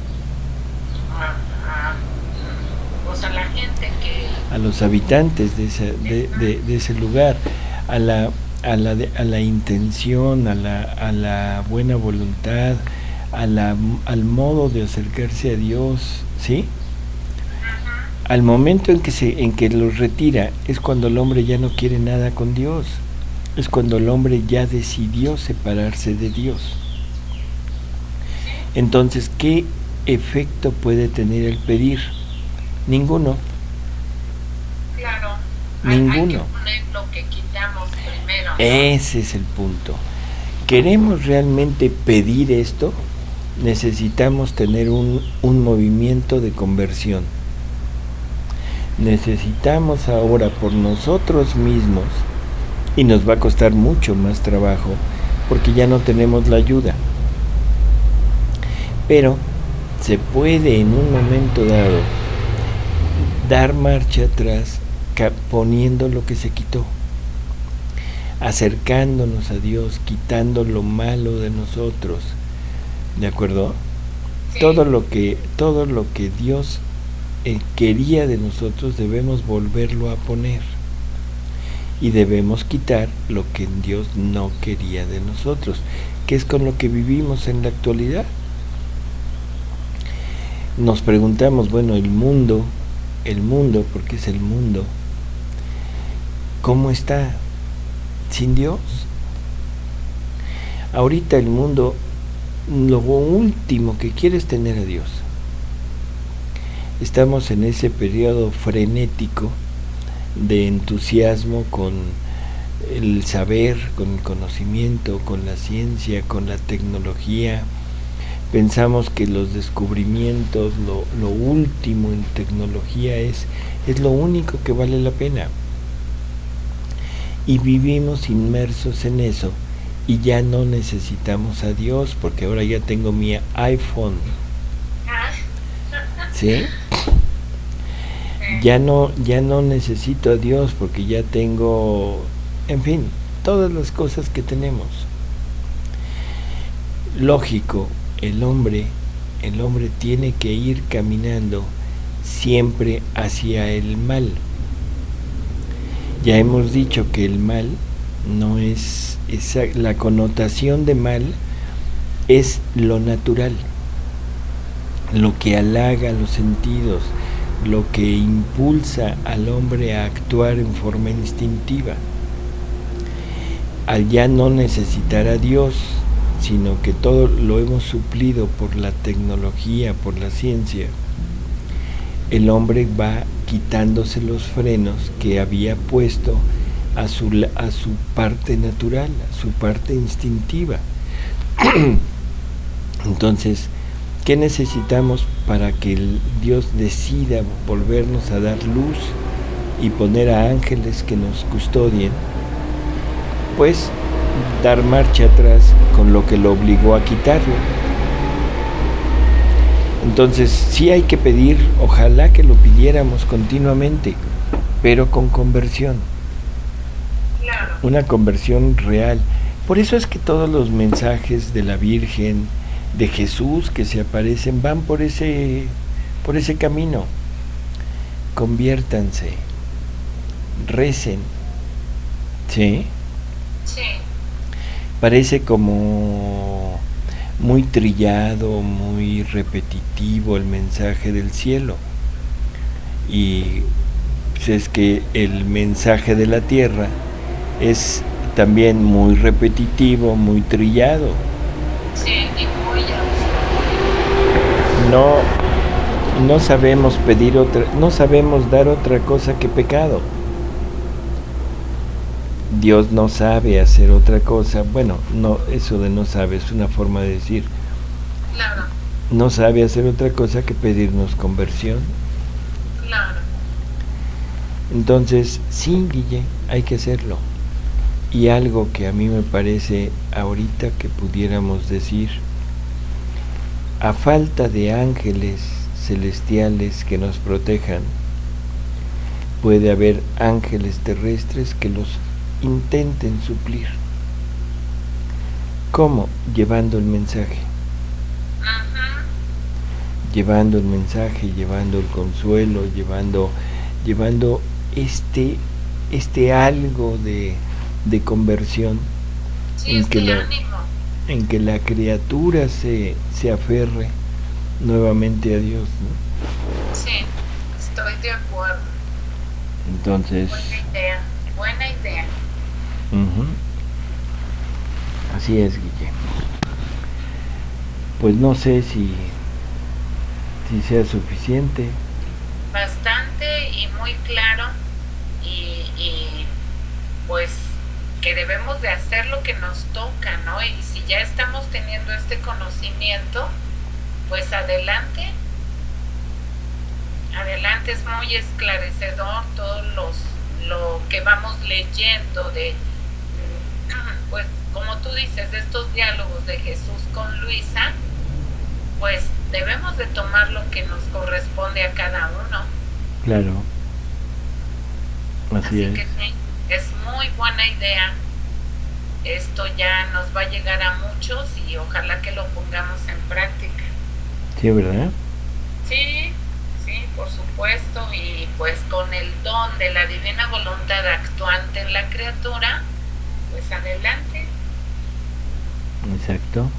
Pues a la gente que... a los habitantes de ese lugar, a la intención, a la buena voluntad, al modo de acercarse a Dios, ¿sí? Al momento en que los retira es cuando el hombre ya no quiere nada con Dios, es cuando el hombre ya decidió separarse de Dios. Entonces, ¿qué efecto puede tener el pedir? Ninguno. Claro. Ninguno. Hay que poner lo que quitamos primero, ¿no? Ese es el punto. ¿Queremos realmente pedir esto? Necesitamos tener un movimiento de conversión. Necesitamos ahora por nosotros mismos, y nos va a costar mucho más trabajo, porque ya no tenemos la ayuda. Pero se puede en un momento dado dar marcha atrás, poniendo lo que se quitó, acercándonos a Dios, quitando lo malo de nosotros, ¿de acuerdo? Sí. Todo lo que Dios quería de nosotros debemos volverlo a poner, y debemos quitar lo que Dios no quería de nosotros, que es con lo que vivimos en la actualidad. Nos preguntamos, bueno, el mundo, porque es el mundo, ¿cómo está sin Dios? Ahorita el mundo, lo último que quiere es tener a Dios. Estamos en ese periodo frenético de entusiasmo con el saber, con el conocimiento, con la ciencia, con la tecnología. Pensamos que los descubrimientos, lo último en tecnología es lo único que vale la pena. Y vivimos inmersos en eso, y ya no necesitamos a Dios, porque ahora ya tengo mi iPhone. ¿Sí? Ya no necesito a Dios, porque ya tengo, en fin, todas las cosas que tenemos. Lógico, el hombre tiene que ir caminando siempre hacia el mal. Ya hemos dicho que el mal no es la connotación de mal es lo natural, lo que halaga los sentidos, lo que impulsa al hombre a actuar en forma instintiva. Al ya no necesitar a Dios, sino que todo lo hemos suplido por la tecnología, por la ciencia, el hombre va quitándose los frenos que había puesto a su parte natural, a su parte instintiva. Entonces, ¿qué necesitamos para que Dios decida volvernos a dar luz y poner a ángeles que nos custodien? Pues dar marcha atrás con lo que lo obligó a quitarlo. Entonces sí hay que pedir, ojalá que lo pidiéramos continuamente, pero con conversión. Claro. Una conversión real. Por eso es que todos los mensajes de la Virgen, de Jesús que se aparecen, van por ese camino. Conviértanse, recen. ¿Sí? Sí. Parece como muy trillado, muy repetitivo el mensaje del cielo. Y pues es que el mensaje de la tierra es también muy repetitivo, muy trillado. Sí, y muy No sabemos pedir no sabemos dar otra cosa que pecado. Dios no sabe hacer otra cosa. Bueno, no, eso de no sabe es una forma de decir. Claro. No sabe hacer otra cosa que pedirnos conversión. Claro. Entonces, sí, Guille, hay que hacerlo. Y algo que a mí me parece ahorita que pudiéramos decir, a falta de ángeles celestiales que nos protejan, puede haber ángeles terrestres que los intenten suplir. ¿Cómo? Llevando el mensaje. Ujú. Llevando el mensaje, llevando el consuelo, llevando este algo de conversión Sí, en que este ánimo. la criatura se aferre nuevamente a Dios, ¿no? Sí, estoy de acuerdo. Entonces, Buena idea, buena idea. ujú, así es, Guille. Pues no sé si sea suficiente. Bastante y muy claro y pues que debemos de hacer lo que nos toca, ¿no? Y si ya estamos teniendo este conocimiento, pues adelante, adelante, es muy esclarecedor lo que vamos leyendo de, pues como tú dices, de estos diálogos de Jesús con Luisa, pues debemos de tomar lo que nos corresponde a cada uno. Claro, así Así es. que sí, es muy buena idea. Esto ya nos va a llegar a muchos y ojalá que lo pongamos en práctica. Sí, ¿verdad? Sí, sí, por supuesto, y pues con el don de la divina voluntad actuante en la criatura, pues adelante. Exacto.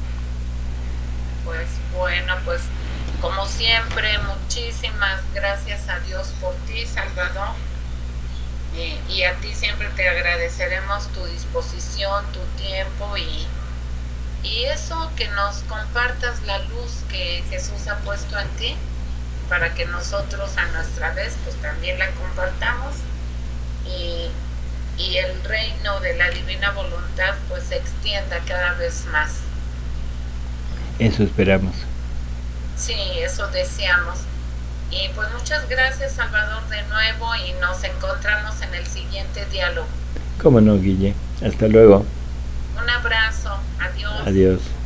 Pues bueno, pues como siempre, muchísimas gracias a Dios por ti, Salvador. Y a ti siempre te agradeceremos tu disposición, tu tiempo y eso que nos compartas la luz que Jesús ha puesto en ti para que nosotros a nuestra vez pues también la compartamos y, y el reino de la divina voluntad pues se extienda cada vez más. Eso esperamos. Sí, eso deseamos. Y pues muchas gracias, Salvador, de nuevo y nos encontramos en el siguiente diálogo. ¿Cómo no, Guille? Hasta luego. Un abrazo, adiós. Adiós.